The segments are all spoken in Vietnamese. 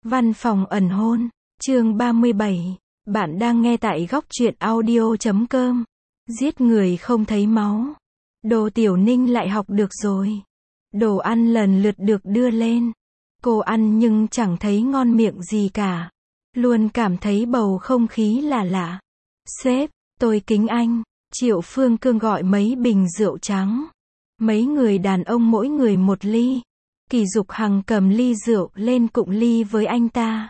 Văn phòng ẩn hôn, chương 37. Bạn đang nghe tại góc truyện audio.com. Giết người không thấy máu. Đồ Tiểu Ninh lại học được rồi. Đồ ăn lần lượt được đưa lên. Cô ăn nhưng chẳng thấy ngon miệng gì cả. Luôn cảm thấy bầu không khí là lạ. Sếp, tôi kính anh. Triệu Phương Cương gọi mấy bình rượu trắng. Mấy người đàn ông mỗi người một ly. Kỳ Dục Hằng cầm ly rượu lên cụng ly với anh ta.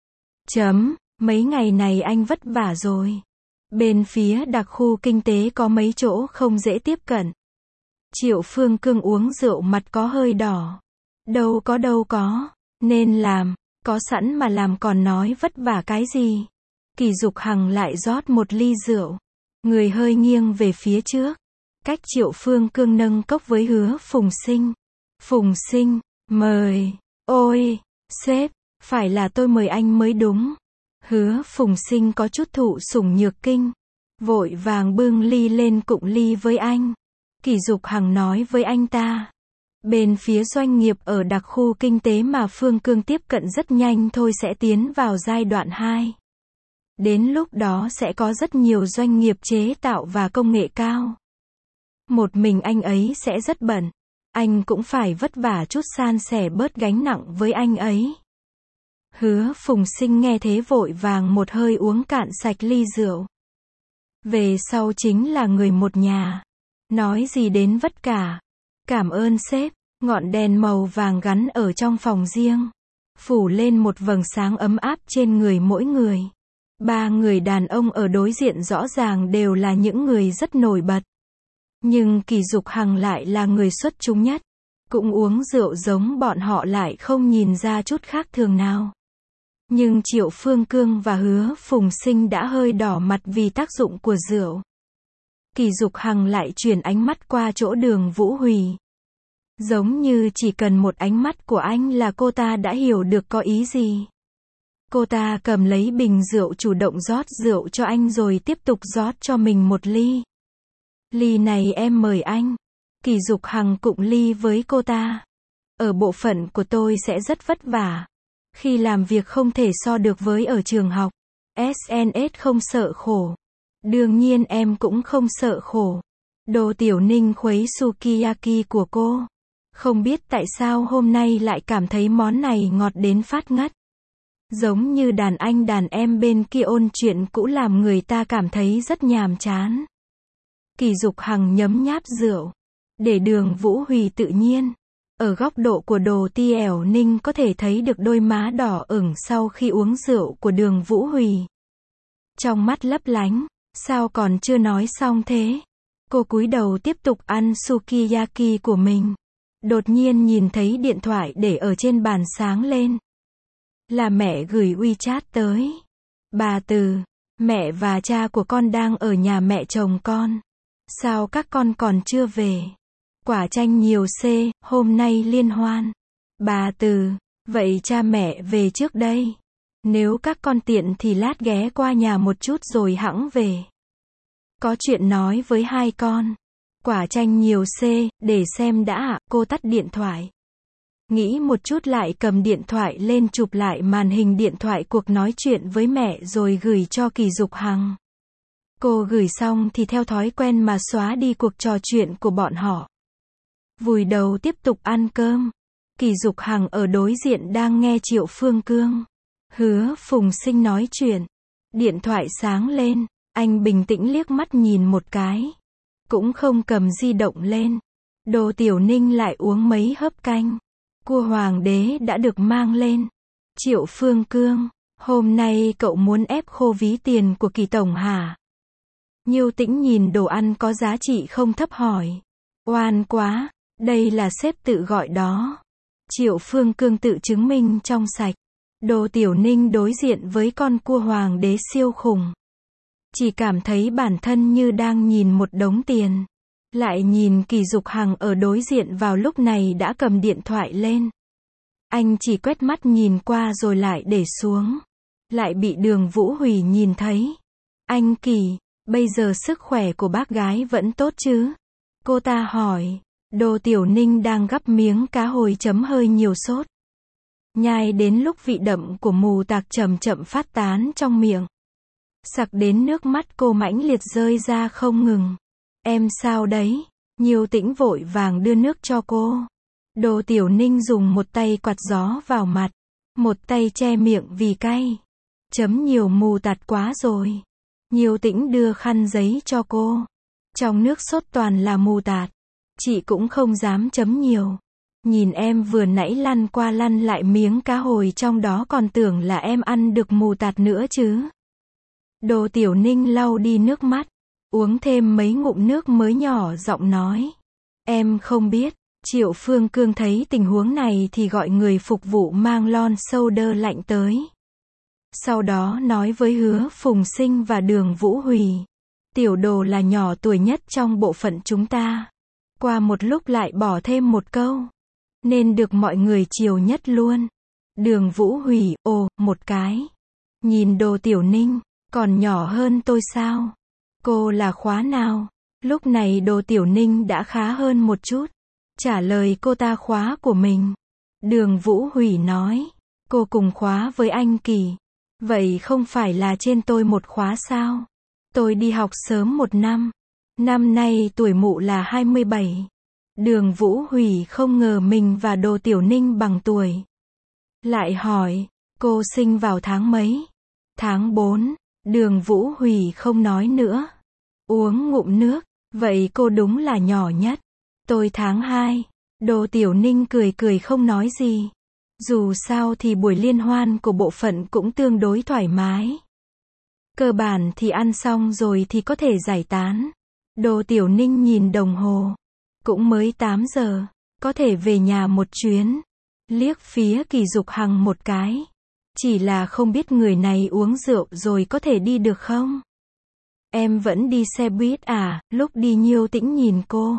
Mấy ngày này anh vất vả rồi. Bên phía đặc khu kinh tế có mấy chỗ không dễ tiếp cận. Triệu Phương Cương uống rượu mặt có hơi đỏ. Đâu có. Nên làm. Có sẵn mà làm còn nói vất vả cái gì. Kỳ Dục Hằng lại rót một ly rượu. Người hơi nghiêng về phía trước. Cách Triệu Phương Cương nâng cốc với Hứa Phùng Sinh. Phùng Sinh, mời. Ôi, sếp, phải là tôi mời anh mới đúng. Hứa Phùng Sinh có chút thụ sủng nhược kinh. Vội vàng bưng ly lên cụng ly với anh. Kỳ Dục Hằng nói với anh ta. Bên phía doanh nghiệp ở đặc khu kinh tế mà Phương Cương tiếp cận rất nhanh thôi sẽ tiến vào giai đoạn 2. Đến lúc đó sẽ có rất nhiều doanh nghiệp chế tạo và công nghệ cao. Một mình anh ấy sẽ rất bận. Anh cũng phải vất vả chút san sẻ bớt gánh nặng với anh ấy. Hứa Phùng Sinh nghe thế vội vàng một hơi uống cạn sạch ly rượu. Về sau chính là người một nhà. Nói gì đến vất cả. Cảm ơn sếp. Ngọn đèn màu vàng gắn ở trong phòng riêng. Phủ lên một vầng sáng ấm áp trên người mỗi người. Ba người đàn ông ở đối diện rõ ràng đều là những người rất nổi bật. Nhưng Kỳ Dục Hằng lại là người xuất chúng nhất. Cũng uống rượu giống bọn họ lại không nhìn ra chút khác thường nào. Nhưng Triệu Phương Cương và Hứa Phùng Sinh đã hơi đỏ mặt vì tác dụng của rượu. Kỳ Dục Hằng lại chuyển ánh mắt qua chỗ Đường Vũ Hùy. Giống như chỉ cần một ánh mắt của anh là cô ta đã hiểu được có ý gì. Cô ta cầm lấy bình rượu chủ động rót rượu cho anh rồi tiếp tục rót cho mình một ly. Ly này em mời anh. Kỳ Dục Hằng cụng ly với cô ta. Ở bộ phận của tôi sẽ rất vất vả. Khi làm việc không thể so được với ở trường học. SNS không sợ khổ. Đương nhiên em cũng không sợ khổ. Đồ Tiểu Ninh khuấy sukiyaki của cô. Không biết tại sao hôm nay lại cảm thấy món này ngọt đến phát ngất. Giống như đàn anh đàn em bên kia ôn chuyện cũ làm người ta cảm thấy rất nhàm chán. Kỳ Dục Hằng nhấm nháp rượu. Để Đường Vũ Hùy tự nhiên. Ở góc độ của Đồ Tiểu Ninh có thể thấy được đôi má đỏ ửng sau khi uống rượu của Đường Vũ Hùy. Trong mắt lấp lánh. Sao còn chưa nói xong thế? Cô cúi đầu tiếp tục ăn sukiyaki của mình. Đột nhiên nhìn thấy điện thoại để ở trên bàn sáng lên. Là mẹ gửi WeChat tới. Bà Từ, mẹ và cha của con đang ở nhà mẹ chồng con. Sao các con còn chưa về? Quả chanh nhiều C, hôm nay liên hoan. Bà Từ, vậy cha mẹ về trước đây. Nếu các con tiện thì lát ghé qua nhà một chút rồi hẵng về. Có chuyện nói với hai con. Quả chanh nhiều C, để xem đã ạ. Cô tắt điện thoại. Nghĩ một chút lại cầm điện thoại lên chụp lại màn hình điện thoại cuộc nói chuyện với mẹ rồi gửi cho Kỳ Dục Hằng. Cô gửi xong thì theo thói quen mà xóa đi cuộc trò chuyện của bọn họ. Vùi đầu tiếp tục ăn cơm. Kỳ Dục Hằng ở đối diện đang nghe Triệu Phương Cương, Hứa Phùng Sinh nói chuyện. Điện thoại sáng lên, anh bình tĩnh liếc mắt nhìn một cái. Cũng không cầm di động lên. Đồ Tiểu Ninh lại uống mấy hớp canh. Cua hoàng đế đã được mang lên. Triệu Phương Cương, hôm nay cậu muốn ép khô ví tiền của Kỳ tổng hả? Nhiêu Tĩnh nhìn đồ ăn có giá trị không thấp hỏi. Oan quá, đây là sếp tự gọi đó. Triệu Phương Cương tự chứng minh trong sạch. Đồ Tiểu Ninh đối diện với con cua hoàng đế siêu khủng. Chỉ cảm thấy bản thân như đang nhìn một đống tiền. Lại nhìn Kỳ Dục Hằng ở đối diện vào lúc này đã cầm điện thoại lên. Anh chỉ quét mắt nhìn qua rồi lại để xuống. Lại bị Đường Vũ Hùy nhìn thấy. Anh Kỳ, bây giờ sức khỏe của bác gái vẫn tốt chứ? Cô ta hỏi. Đồ Tiểu Ninh đang gắp miếng cá hồi chấm hơi nhiều sốt. nhai đến lúc vị đậm của mù tạt chậm chậm phát tán trong miệng. Sặc đến nước mắt cô mãnh liệt rơi ra không ngừng. Em sao đấy? Nhiêu Tĩnh vội vàng đưa nước cho cô. Đồ Tiểu Ninh dùng một tay quạt gió vào mặt, một tay che miệng vì cay. Chấm nhiều mù tạt quá rồi. Nhiêu Tĩnh đưa khăn giấy cho cô. Trong nước sốt toàn là mù tạt. Chị cũng không dám chấm nhiều. Nhìn em vừa nãy lăn qua lăn lại miếng cá hồi trong đó còn tưởng là em ăn được mù tạt nữa chứ. Đồ Tiểu Ninh lau đi nước mắt, uống thêm mấy ngụm nước mới nhỏ giọng nói. Em không biết. Triệu Phương Cương thấy tình huống này thì gọi người phục vụ mang lon soda lạnh tới. Sau đó nói với Hứa Phùng Sinh và Đường Vũ Hủy. Tiểu Đồ là nhỏ tuổi nhất trong bộ phận chúng ta. Qua một lúc lại bỏ thêm một câu. Nên được mọi người chiều nhất luôn. Đường Vũ Hủy, ồ, một cái. Nhìn Đồ Tiểu Ninh, còn nhỏ hơn tôi sao? Cô là khóa nào? Lúc này Đồ Tiểu Ninh đã khá hơn một chút. Trả lời cô ta khóa của mình. Đường Vũ Hủy nói. Cô cùng khóa với anh Kỳ. Vậy không phải là trên tôi một khóa sao? Tôi đi học sớm một năm. Năm nay tuổi mụ là 27. Đường Vũ Hủy không ngờ mình và Đồ Tiểu Ninh bằng tuổi. Lại hỏi, cô sinh vào tháng mấy? Tháng 4. Đường Vũ Hủy không nói nữa. Uống ngụm nước, vậy cô đúng là nhỏ nhất. Tôi tháng 2. Đồ Tiểu Ninh cười cười không nói gì. Dù sao thì buổi liên hoan của bộ phận cũng tương đối thoải mái. Cơ bản thì ăn xong rồi thì có thể giải tán. Đồ Tiểu Ninh nhìn đồng hồ. Cũng mới 8 giờ, có thể về nhà một chuyến. Liếc phía Kỳ Dục Hằng một cái. Chỉ là không biết người này uống rượu rồi có thể đi được không? Em vẫn đi xe buýt à? Lúc đi Nhiêu Tĩnh nhìn cô.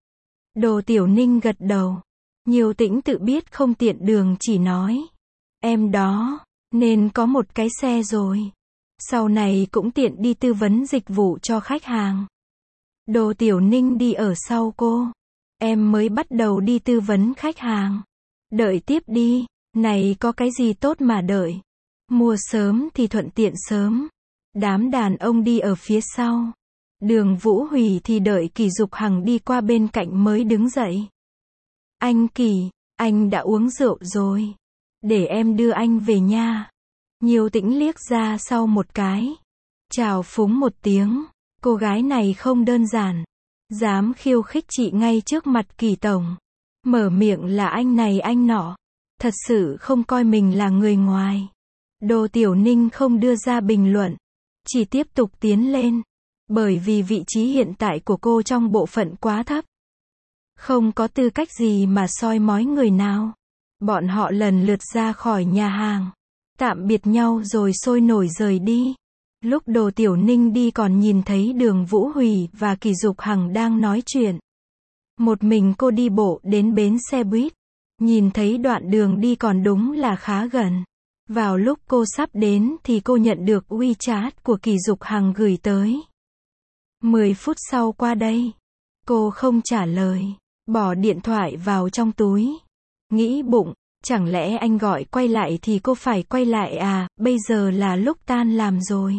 Đồ Tiểu Ninh gật đầu. Nhiêu Tĩnh tự biết không tiện đường chỉ nói. Em đó, nên có một cái xe rồi. Sau này cũng tiện đi tư vấn dịch vụ cho khách hàng. Đồ Tiểu Ninh đi ở sau cô. Em mới bắt đầu đi tư vấn khách hàng. Đợi tiếp đi, này có cái gì tốt mà đợi. Mua sớm thì thuận tiện sớm. Đám đàn ông đi ở phía sau. Đường Vũ Hủy thì đợi Kỳ Dục Hằng đi qua bên cạnh mới đứng dậy. Anh Kỳ, anh đã uống rượu rồi. Để em đưa anh về nha. Nhiêu Tĩnh liếc ra sau một cái. Chào phúng một tiếng. Cô gái này không đơn giản. Dám khiêu khích chị ngay trước mặt Kỳ tổng. Mở miệng là anh này anh nọ. Thật sự không coi mình là người ngoài. Đồ Tiểu Ninh không đưa ra bình luận. Chỉ tiếp tục tiến lên. Bởi vì vị trí hiện tại của cô trong bộ phận quá thấp. Không có tư cách gì mà soi mói người nào. Bọn họ lần lượt ra khỏi nhà hàng. Tạm biệt nhau rồi sôi nổi rời đi. Lúc Đồ Tiểu Ninh đi còn nhìn thấy Đường Vũ Hủy và Kỳ Dục Hằng đang nói chuyện. Một mình cô đi bộ đến bến xe buýt. Nhìn thấy đoạn đường đi còn đúng là khá gần. Vào lúc cô sắp đến thì cô nhận được WeChat của Kỳ Dục Hằng gửi tới. 10 phút sau qua đây. Cô không trả lời. Bỏ điện thoại vào trong túi. Nghĩ bụng, chẳng lẽ anh gọi quay lại thì cô phải quay lại à, bây giờ là lúc tan làm rồi.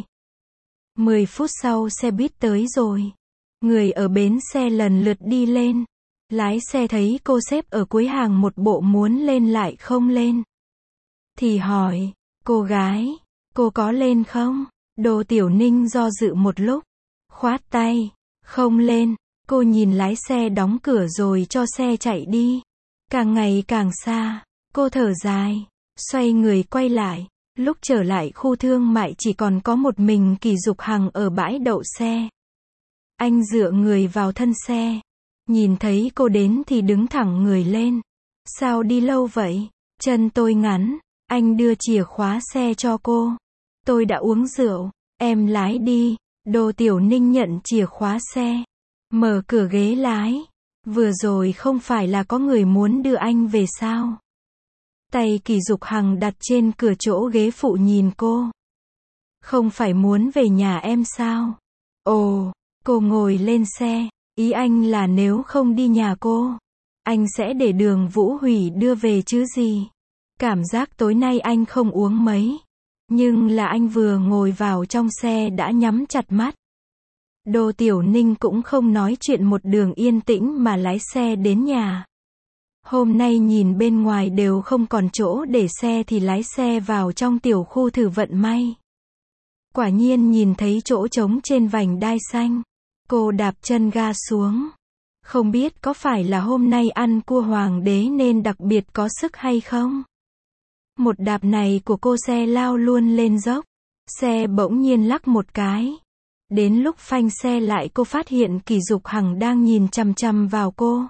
10 phút sau xe buýt tới rồi. Người ở bến xe lần lượt đi lên. Lái xe thấy cô xếp ở cuối hàng một bộ muốn lên lại không lên. Thì hỏi, cô gái, cô có lên không? Đồ Tiểu Ninh do dự một lúc. Khoát tay, không lên. Cô nhìn lái xe đóng cửa rồi cho xe chạy đi. Càng ngày càng xa, cô thở dài, xoay người quay lại. Lúc trở lại khu thương mại chỉ còn có một mình Kỳ Dục Hằng ở bãi đậu xe. Anh dựa người vào thân xe. Nhìn thấy cô đến thì đứng thẳng người lên. Sao đi lâu vậy? Chân tôi ngắn. Anh đưa chìa khóa xe cho cô. Tôi đã uống rượu. Em lái đi. Đồ Tiểu Ninh nhận chìa khóa xe. Mở cửa ghế lái. Vừa rồi không phải là có người muốn đưa anh về sao? Tay Kỳ Dục Hằng đặt trên cửa chỗ ghế phụ nhìn cô. Không phải muốn về nhà em sao? Ồ, cô ngồi lên xe. Ý anh là nếu không đi nhà cô, anh sẽ để Đường Vũ Hủy đưa về chứ gì? Cảm giác tối nay anh không uống mấy. Nhưng là anh vừa ngồi vào trong xe đã nhắm chặt mắt. Đô Tiểu Ninh cũng không nói chuyện, một đường yên tĩnh mà lái xe đến nhà. Hôm nay nhìn bên ngoài đều không còn chỗ để xe thì lái xe vào trong tiểu khu thử vận may. Quả nhiên nhìn thấy chỗ trống trên vành đai xanh. Cô đạp chân ga xuống. Không biết có phải là hôm nay ăn cua hoàng đế nên đặc biệt có sức hay không? Một đạp này của cô, xe lao luôn lên dốc. Xe bỗng nhiên lắc một cái. Đến lúc phanh xe lại cô phát hiện Kỷ Dục Hằng đang nhìn chằm chằm vào cô.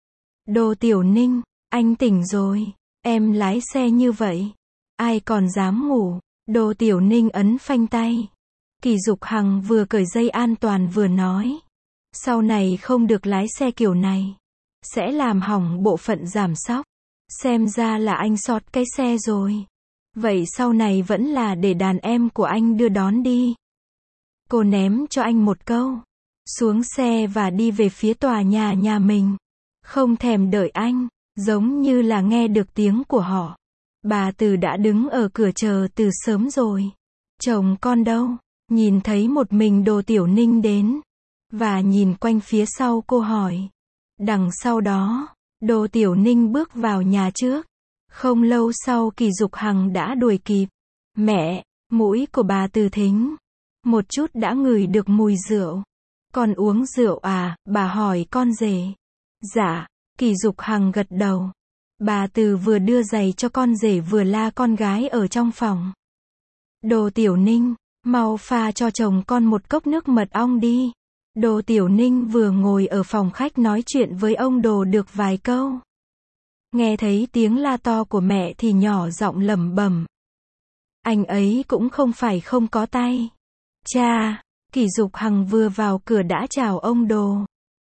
Đô Tiểu Ninh, anh tỉnh rồi. Em lái xe như vậy. Ai còn dám ngủ. Đô Tiểu Ninh ấn phanh tay. Kỷ Dục Hằng vừa cởi dây an toàn vừa nói. Sau này không được lái xe kiểu này. Sẽ làm hỏng bộ phận giảm xóc. Xem ra là anh sót cái xe rồi. Vậy sau này vẫn là để đàn em của anh đưa đón đi. Cô ném cho anh một câu. Xuống xe và đi về phía tòa nhà mình. Không thèm đợi anh. Giống như là nghe được tiếng của họ. Bà Từ đã đứng ở cửa chờ từ sớm rồi. Chồng con đâu? Nhìn thấy một mình Đô Tiểu Ninh đến. Và nhìn quanh phía sau cô hỏi. Đằng sau đó, Đô Tiểu Ninh bước vào nhà trước. Không lâu sau Kỷ Dục Hằng đã đuổi kịp. Mẹ, mũi của bà Từ thính. Một chút đã ngửi được mùi rượu. Con uống rượu à? Bà hỏi con rể. Dạ, Kỷ Dục Hằng gật đầu. Bà Từ vừa đưa giày cho con rể vừa la con gái ở trong phòng. Đô Tiểu Ninh, mau pha cho chồng con một cốc nước mật ong đi. Đô Tiểu Ninh vừa ngồi ở phòng khách nói chuyện với ông Đồ được vài câu. Nghe thấy tiếng la to của mẹ thì nhỏ giọng lẩm bẩm. Anh ấy cũng không phải không có tay. Cha, Kỷ Dục Hằng vừa vào cửa đã chào ông Đồ.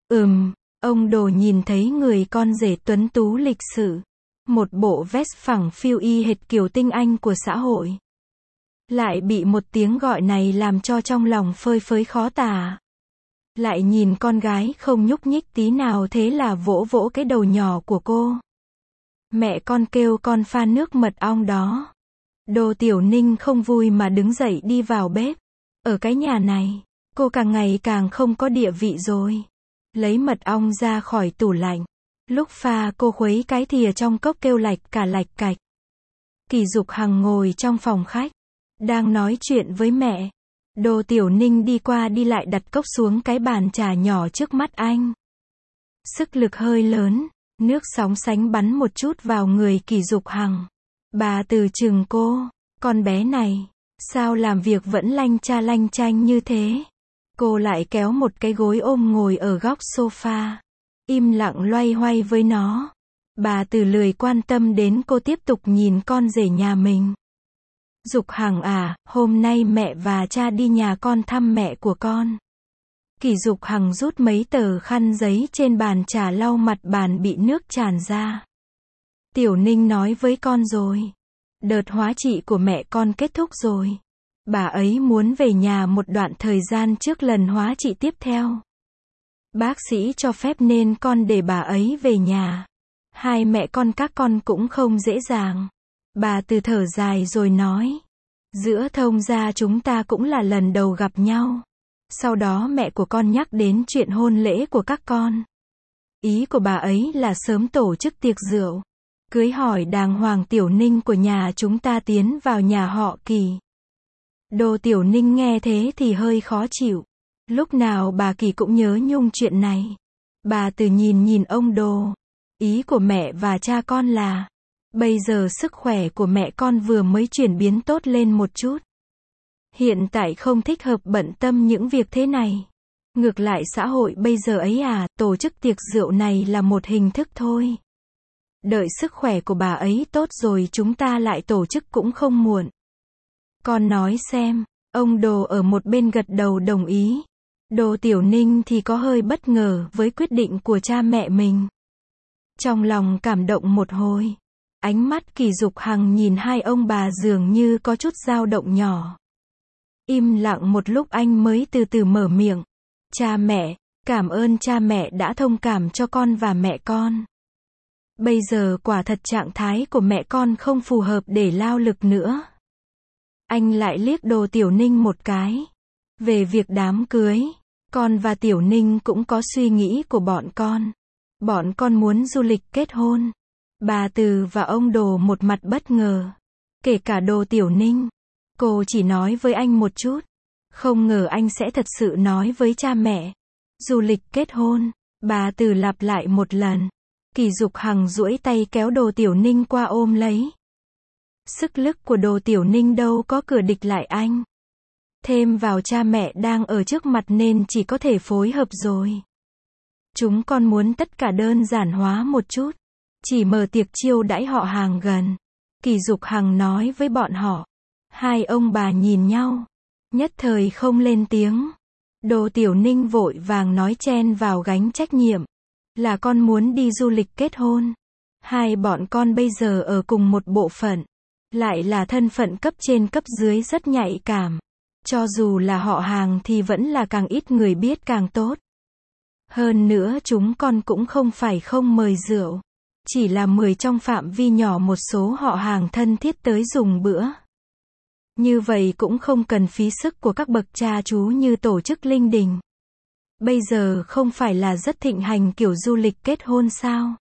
Ông Đồ nhìn thấy người con rể tuấn tú lịch sự. Một bộ vest phẳng phiu y hệt kiểu tinh anh của xã hội. Lại bị một tiếng gọi này làm cho trong lòng phơi phới khó tả. Lại nhìn con gái không nhúc nhích tí nào, thế là vỗ vỗ cái đầu nhỏ của cô. Mẹ con kêu con pha nước mật ong đó. Đô Tiểu Ninh không vui mà đứng dậy đi vào bếp. Ở cái nhà này, cô càng ngày càng không có địa vị rồi. Lấy mật ong ra khỏi tủ lạnh. Lúc pha cô khuấy cái thìa trong cốc kêu lạch cả lạch cạch. Kỷ Dục Hằng ngồi trong phòng khách. Đang nói chuyện với mẹ. Đô Tiểu Ninh đi qua đi lại đặt cốc xuống cái bàn trà nhỏ trước mắt anh. Sức lực hơi lớn, nước sóng sánh bắn một chút vào người Kỷ Dục Hằng. Bà Từ chừng cô, con bé này, sao làm việc vẫn lanh cha lanh chanh như thế? Cô lại kéo một cái gối ôm ngồi ở góc sofa, im lặng loay hoay với nó. Bà Từ lười quan tâm đến cô, tiếp tục nhìn con rể nhà mình. Dục Hằng à, hôm nay mẹ và cha đi nhà con thăm mẹ của con. Kỷ Dục Hằng rút mấy tờ khăn giấy trên bàn trà lau mặt bàn bị nước tràn ra. Tiểu Ninh nói với con rồi. Đợt hóa trị của mẹ con kết thúc rồi. Bà ấy muốn về nhà một đoạn thời gian trước lần hóa trị tiếp theo. Bác sĩ cho phép nên con để bà ấy về nhà. Hai mẹ con các con cũng không dễ dàng. Bà Từ thở dài rồi nói. Giữa thông gia chúng ta cũng là lần đầu gặp nhau. Sau đó mẹ của con nhắc đến chuyện hôn lễ của các con. Ý của bà ấy là sớm tổ chức tiệc rượu. Cưới hỏi đàng hoàng Tiểu Ninh của nhà chúng ta tiến vào nhà họ Kỷ. Đô Tiểu Ninh nghe thế thì hơi khó chịu. Lúc nào bà Kỷ cũng nhớ nhung chuyện này. Bà Từ nhìn ông Đô. Ý của mẹ và cha con là, bây giờ sức khỏe của mẹ con vừa mới chuyển biến tốt lên một chút. Hiện tại không thích hợp bận tâm những việc thế này. Ngược lại xã hội bây giờ ấy à, tổ chức tiệc rượu này là một hình thức thôi. Đợi sức khỏe của bà ấy tốt rồi chúng ta lại tổ chức cũng không muộn. Con nói xem, ông Đồ ở một bên gật đầu đồng ý. Đô Tiểu Ninh thì có hơi bất ngờ với quyết định của cha mẹ mình. Trong lòng cảm động một hồi. Ánh mắt Kỷ Dục Hằng nhìn hai ông bà dường như có chút dao động nhỏ. Im lặng một lúc anh mới từ từ mở miệng. Cha mẹ, cảm ơn cha mẹ đã thông cảm cho con và mẹ con. Bây giờ quả thật trạng thái của mẹ con không phù hợp để lao lực nữa. Anh lại liếc Đồ Tiểu Ninh một cái. Về việc đám cưới, con và Tiểu Ninh cũng có suy nghĩ của bọn con. Bọn con muốn du lịch kết hôn. Bà Từ và ông Đồ một mặt bất ngờ. Kể cả Đồ Tiểu Ninh. Cô chỉ nói với anh một chút. Không ngờ anh sẽ thật sự nói với cha mẹ. Du lịch kết hôn. Bà Từ lặp lại một lần. Kỳ Dục Hằng duỗi tay kéo Đồ Tiểu Ninh qua ôm lấy. Sức lực của Đồ Tiểu Ninh đâu có cửa địch lại anh. Thêm vào cha mẹ đang ở trước mặt nên chỉ có thể phối hợp rồi. Chúng con muốn tất cả đơn giản hóa một chút. Chỉ mở tiệc chiêu đãi họ hàng gần. Kỳ Dục Hằng nói với bọn họ. Hai ông bà nhìn nhau. Nhất thời không lên tiếng. Đồ Tiểu Ninh vội vàng nói chen vào gánh trách nhiệm. Là con muốn đi du lịch kết hôn. Hai bọn con bây giờ ở cùng một bộ phận. Lại là thân phận cấp trên cấp dưới rất nhạy cảm. Cho dù là họ hàng thì vẫn là càng ít người biết càng tốt. Hơn nữa chúng con cũng không phải không mời rượu. Chỉ là mời trong phạm vi nhỏ một số họ hàng thân thiết tới dùng bữa. Như vậy cũng không cần phí sức của các bậc cha chú như tổ chức linh đình. Bây giờ không phải là rất thịnh hành kiểu du lịch kết hôn sao?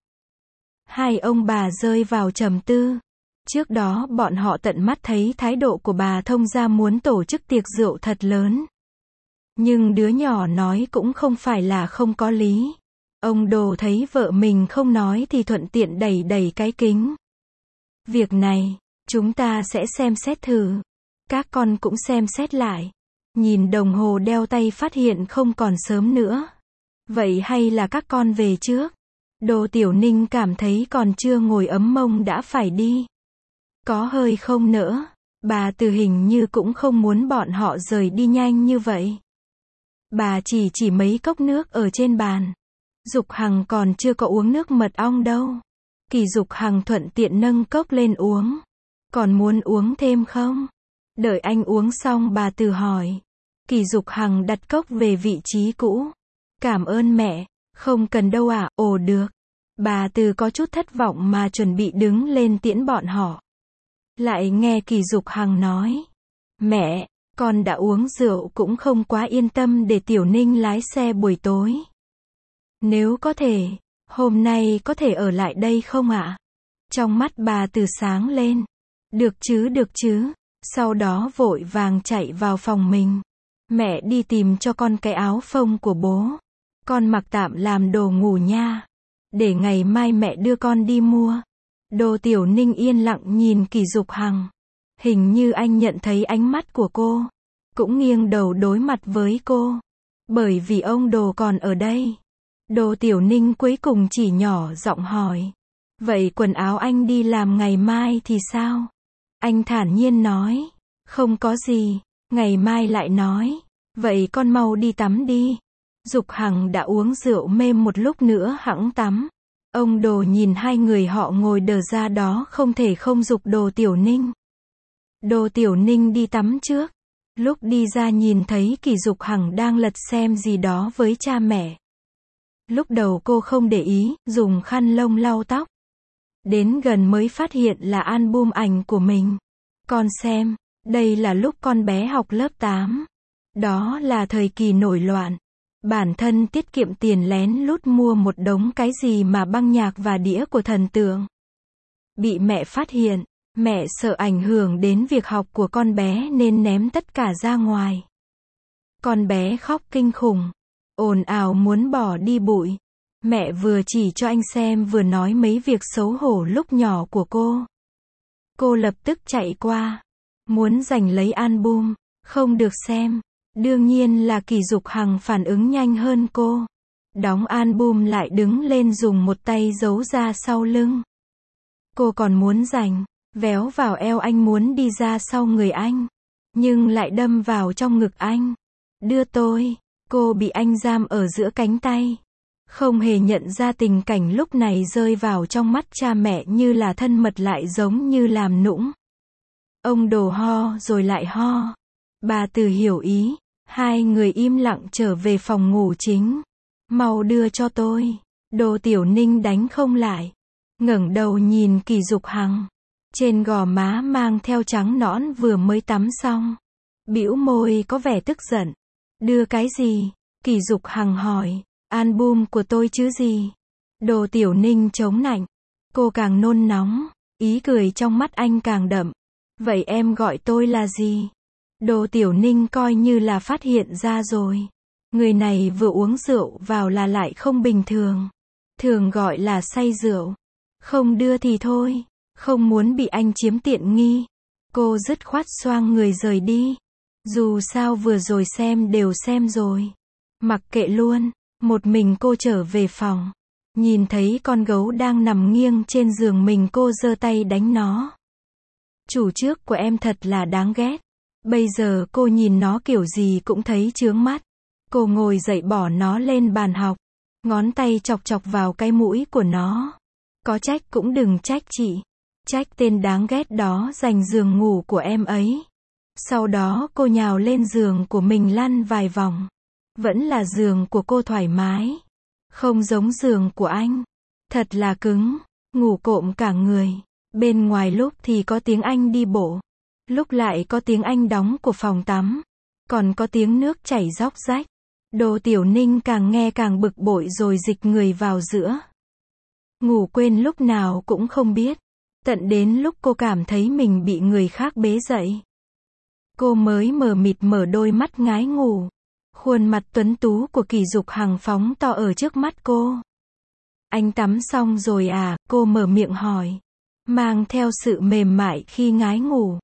Hai ông bà rơi vào trầm tư. Trước đó bọn họ tận mắt thấy thái độ của bà thông gia muốn tổ chức tiệc rượu thật lớn. Nhưng đứa nhỏ nói cũng không phải là không có lý. Ông Đồ thấy vợ mình không nói thì thuận tiện đẩy đẩy cái kính. Việc này, chúng ta sẽ xem xét thử. Các con cũng xem xét lại. Nhìn đồng hồ đeo tay phát hiện không còn sớm nữa. Vậy hay là các con về trước? Đồ Tiểu Ninh cảm thấy còn chưa ngồi ấm mông đã phải đi. Có hơi không nỡ. Bà Từ hình như cũng không muốn bọn họ rời đi nhanh như vậy. Bà chỉ mấy cốc nước ở trên bàn. Dục Hằng còn chưa có uống nước mật ong đâu. Kỳ Dục Hằng thuận tiện nâng cốc lên uống. Còn muốn uống thêm không? Đợi anh uống xong bà Từ hỏi. Kỳ Dục Hằng đặt cốc về vị trí cũ. Cảm ơn mẹ. Không cần đâu ạ. Ồ được. Bà Từ có chút thất vọng mà chuẩn bị đứng lên tiễn bọn họ. Lại nghe Kỳ Dục Hằng nói. Mẹ, con đã uống rượu cũng không quá yên tâm để Tiểu Ninh lái xe buổi tối. Nếu có thể, hôm nay có thể ở lại đây không ạ? Trong mắt bà Từ sáng lên. Được chứ. Sau đó vội vàng chạy vào phòng mình. Mẹ đi tìm cho con cái áo phông của bố. Con mặc tạm làm đồ ngủ nha. Để ngày mai mẹ đưa con đi mua. Đồ Tiểu Ninh yên lặng nhìn Kỳ Dục Hằng. Hình như anh nhận thấy ánh mắt của cô. Cũng nghiêng đầu đối mặt với cô. Bởi vì ông Đồ còn ở đây. Đồ Tiểu Ninh cuối cùng chỉ nhỏ giọng hỏi. Vậy quần áo anh đi làm ngày mai thì sao? Anh thản nhiên nói. Không có gì. Ngày mai lại nói. Vậy con mau đi tắm đi. Dục Hằng đã uống rượu mê một lúc nữa hẵng tắm. Ông Đồ nhìn hai người họ ngồi đờ ra đó không thể không giục Đồ Tiểu Ninh. Đồ Tiểu Ninh đi tắm trước. Lúc đi ra nhìn thấy Kỳ Dục Hằng đang lật xem gì đó với cha mẹ. Lúc đầu cô không để ý, dùng khăn lông lau tóc. Đến gần mới phát hiện là album ảnh của mình. Con xem, đây là lúc con bé học lớp 8. Đó là thời kỳ nổi loạn. Bản thân tiết kiệm tiền lén lút mua một đống cái gì mà băng nhạc và đĩa của thần tượng. Bị mẹ phát hiện, mẹ sợ ảnh hưởng đến việc học của con bé nên ném tất cả ra ngoài. Con bé khóc kinh khủng, ồn ào muốn bỏ đi bụi. Mẹ vừa chỉ cho anh xem vừa nói mấy việc xấu hổ lúc nhỏ của cô. Cô lập tức chạy qua, muốn giành lấy album, không được xem. Đương nhiên là Kỳ Dục Hằng phản ứng nhanh hơn cô. Đóng album lại đứng lên dùng một tay giấu ra sau lưng. Cô còn muốn giành, véo vào eo anh muốn đi ra sau người anh. Nhưng lại đâm vào trong ngực anh. Đưa tôi, cô bị anh giam ở giữa cánh tay. Không hề nhận ra tình cảnh lúc này rơi vào trong mắt cha mẹ như là thân mật lại giống như làm nũng. Ông Đồ ho rồi lại ho. Bà Từ hiểu ý. Hai người im lặng trở về phòng ngủ chính. Mau đưa cho tôi. Đồ Tiểu Ninh đánh không lại. ngẩng đầu nhìn Kỳ Dục Hằng. Trên gò má mang theo trắng nõn vừa mới tắm xong. Bĩu môi có vẻ tức giận. Đưa cái gì? Kỳ Dục Hằng hỏi. Album của tôi chứ gì? Đồ Tiểu Ninh chống nạnh. Cô càng nôn nóng. Ý cười trong mắt anh càng đậm. Vậy em gọi tôi là gì? Đồ Tiểu Ninh coi như là phát hiện ra rồi. Người này vừa uống rượu vào là lại không bình thường. Thường gọi là say rượu. Không đưa thì thôi. Không muốn bị anh chiếm tiện nghi. Cô dứt khoát xoang người rời đi. Dù sao vừa rồi xem đều xem rồi. Mặc kệ luôn. Một mình cô trở về phòng. Nhìn thấy con gấu đang nằm nghiêng trên giường mình, cô giơ tay đánh nó. Chủ trước của em thật là đáng ghét. Bây giờ cô nhìn nó kiểu gì cũng thấy chướng mắt. Cô ngồi dậy bỏ nó lên bàn học. Ngón tay chọc chọc vào cái mũi của nó. Có trách cũng đừng trách chị. Trách tên đáng ghét đó giành giường ngủ của em ấy. Sau đó cô nhào lên giường của mình lăn vài vòng. Vẫn là giường của cô thoải mái. Không giống giường của anh. Thật là cứng. Ngủ cộm cả người. Bên ngoài lúc thì có tiếng anh đi bộ. Lúc lại có tiếng anh đóng của phòng tắm. Còn có tiếng nước chảy róc rách. Đồ Tiểu Ninh càng nghe càng bực bội rồi dịch người vào giữa. Ngủ quên lúc nào cũng không biết. Tận đến lúc cô cảm thấy mình bị người khác bế dậy. Cô mới mờ mịt mở đôi mắt ngái ngủ. Khuôn mặt tuấn tú của Kỳ Dục Hằng phóng to ở trước mắt cô. Anh tắm xong rồi à? Cô mở miệng hỏi. Mang theo sự mềm mại khi ngái ngủ.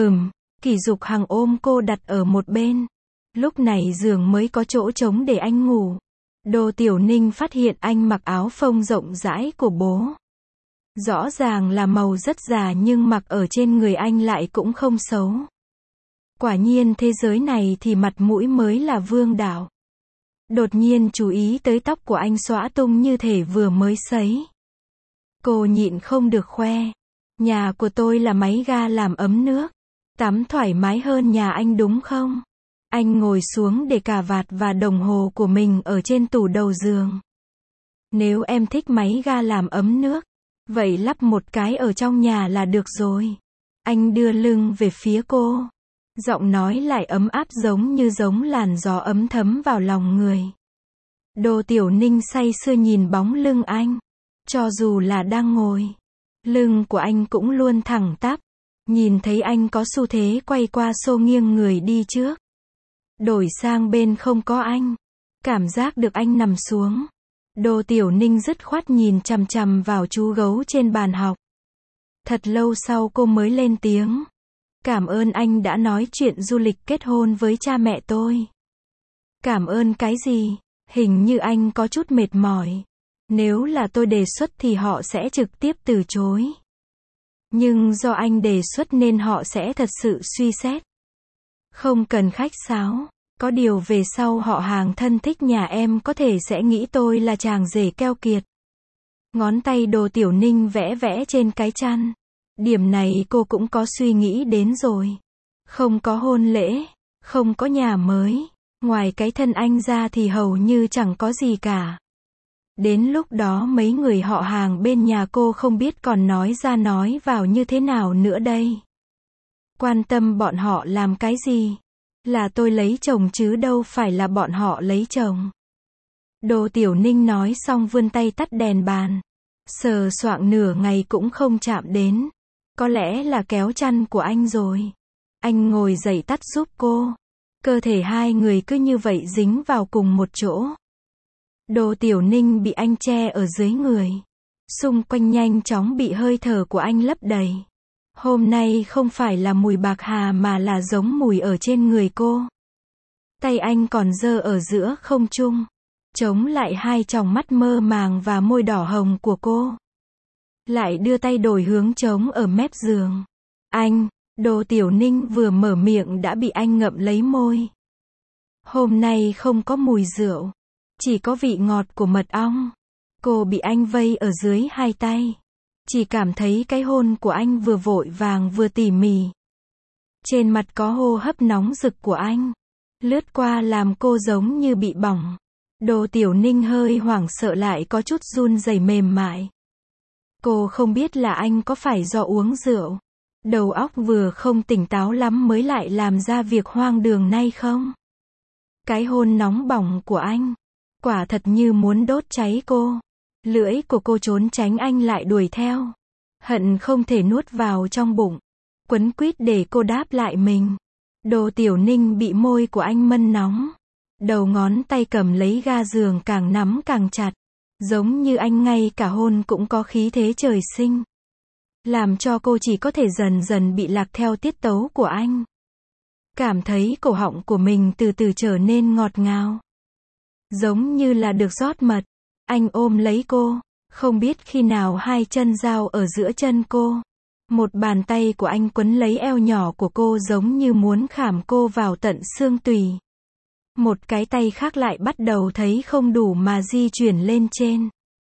Kỳ Dục Hằng ôm cô đặt ở một bên. Lúc này giường mới có chỗ trống để anh ngủ. Đồ Tiểu Ninh phát hiện anh mặc áo phông rộng rãi của bố. Rõ ràng là màu rất già nhưng mặc ở trên người anh lại cũng không xấu. Quả nhiên thế giới này thì mặt mũi mới là vương đạo. Đột nhiên chú ý tới tóc của anh xõa tung như thể vừa mới sấy. Cô nhịn không được khoe. Nhà của tôi là máy ga làm ấm nước. Tắm thoải mái hơn nhà anh đúng không? Anh ngồi xuống để cà vạt và đồng hồ của mình ở trên tủ đầu giường. Nếu em thích máy ga làm ấm nước, vậy lắp một cái ở trong nhà là được rồi. Anh đưa lưng về phía cô. Giọng nói lại ấm áp giống làn gió ấm thấm vào lòng người. Đồ Tiểu Ninh say sưa nhìn bóng lưng anh. Cho dù là đang ngồi, lưng của anh cũng luôn thẳng tắp. Nhìn thấy anh có xu thế quay qua xô nghiêng người đi trước. Đổi sang bên không có anh. Cảm giác được anh nằm xuống. Đồ Tiểu Ninh dứt khoát nhìn chằm chằm vào chú gấu trên bàn học. Thật lâu sau cô mới lên tiếng. Cảm ơn anh đã nói chuyện du lịch kết hôn với cha mẹ tôi. Cảm ơn cái gì? Hình như anh có chút mệt mỏi. Nếu là tôi đề xuất thì họ sẽ trực tiếp từ chối. Nhưng do anh đề xuất nên họ sẽ thật sự suy xét. Không cần khách sáo. Có điều về sau họ hàng thân thích nhà em có thể sẽ nghĩ tôi là chàng rể keo kiệt. Ngón tay Đồ Tiểu Ninh vẽ vẽ trên cái chăn. Điểm này cô cũng có suy nghĩ đến rồi. Không có hôn lễ, không có nhà mới. Ngoài cái thân anh ra thì hầu như chẳng có gì cả. Đến lúc đó mấy người họ hàng bên nhà cô không biết còn nói ra nói vào như thế nào nữa đây. Quan tâm bọn họ làm cái gì? Là tôi lấy chồng chứ đâu phải là bọn họ lấy chồng. Đồ Tiểu Ninh nói xong vươn tay tắt đèn bàn. Sờ soạng nửa ngày cũng không chạm đến. Có lẽ là kéo chăn của anh rồi. Anh ngồi dậy tắt giúp cô. Cơ thể hai người cứ như vậy dính vào cùng một chỗ. Đồ Tiểu Ninh bị anh che ở dưới người. Xung quanh nhanh chóng bị hơi thở của anh lấp đầy. Hôm nay không phải là mùi bạc hà mà là giống mùi ở trên người cô. Tay anh còn giơ ở giữa không trung. Chống lại hai tròng mắt mơ màng và môi đỏ hồng của cô. Lại đưa tay đổi hướng trống ở mép giường. Anh, Đồ Tiểu Ninh vừa mở miệng đã bị anh ngậm lấy môi. Hôm nay không có mùi rượu. Chỉ có vị ngọt của mật ong. Cô bị anh vây ở dưới hai tay. Chỉ cảm thấy cái hôn của anh vừa vội vàng vừa tỉ mỉ. Trên mặt có hô hấp nóng rực của anh. Lướt qua làm cô giống như bị bỏng. Đồ Tiểu Ninh hơi hoảng sợ lại có chút run rẩy mềm mại. Cô không biết là anh có phải do uống rượu, đầu óc vừa không tỉnh táo lắm mới lại làm ra việc hoang đường này không? Cái hôn nóng bỏng của anh, quả thật như muốn đốt cháy cô. Lưỡi của cô trốn tránh anh lại đuổi theo. Hận không thể nuốt vào trong bụng. Quấn quýt để cô đáp lại mình. Đồ Tiểu Ninh bị môi của anh mân nóng. Đầu ngón tay cầm lấy ga giường càng nắm càng chặt. Giống như anh ngay cả hôn cũng có khí thế trời sinh. Làm cho cô chỉ có thể dần dần bị lạc theo tiết tấu của anh. Cảm thấy cổ họng của mình từ từ trở nên ngọt ngào. Giống như là được rót mật. Anh ôm lấy cô. Không biết khi nào hai chân dao ở giữa chân cô. Một bàn tay của anh quấn lấy eo nhỏ của cô giống như muốn khảm cô vào tận xương tủy. Một cái tay khác lại bắt đầu thấy không đủ mà di chuyển lên trên.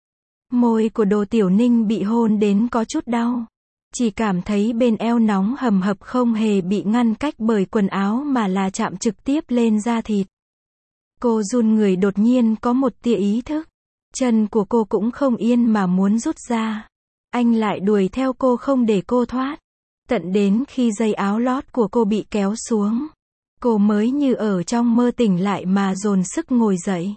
Môi của Đồ Tiểu Ninh bị hôn đến có chút đau. Chỉ cảm thấy bên eo nóng hầm hập không hề bị ngăn cách bởi quần áo mà là chạm trực tiếp lên da thịt. Cô run người đột nhiên có một tia ý thức. Chân của cô cũng không yên mà muốn rút ra. Anh lại đuổi theo cô không để cô thoát. Tận đến khi dây áo lót của cô bị kéo xuống. Cô mới như ở trong mơ tỉnh lại mà dồn sức ngồi dậy.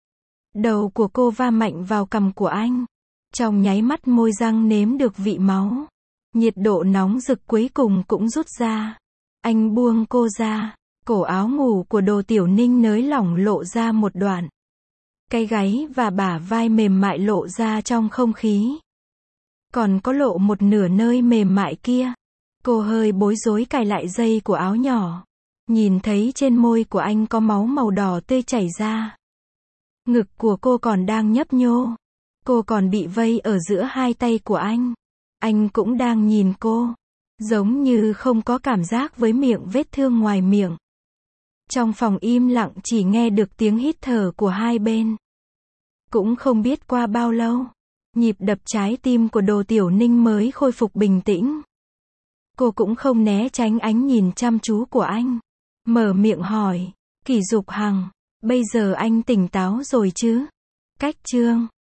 Đầu của cô va mạnh vào cằm của anh. Trong nháy mắt môi răng nếm được vị máu. Nhiệt độ nóng rực cuối cùng cũng rút ra. Anh buông cô ra. Cổ áo ngủ của Đồ Tiểu Ninh nới lỏng lộ ra một đoạn. Cái gáy và bả vai mềm mại lộ ra trong không khí. Còn có lộ một nửa nơi mềm mại kia. Cô hơi bối rối cài lại dây của áo nhỏ. Nhìn thấy trên môi của anh có máu màu đỏ tươi chảy ra. Ngực của cô còn đang nhấp nhô. Cô còn bị vây ở giữa hai tay của anh. Anh cũng đang nhìn cô. Giống như không có cảm giác với miệng vết thương ngoài miệng. Trong phòng im lặng chỉ nghe được tiếng hít thở của hai bên. Cũng không biết qua bao lâu. Nhịp đập trái tim của Đồ Tiểu Ninh mới khôi phục bình tĩnh. Cô cũng không né tránh ánh nhìn chăm chú của anh. Mở miệng hỏi. Kỷ Dục Hằng, bây giờ anh tỉnh táo rồi chứ? Cách chương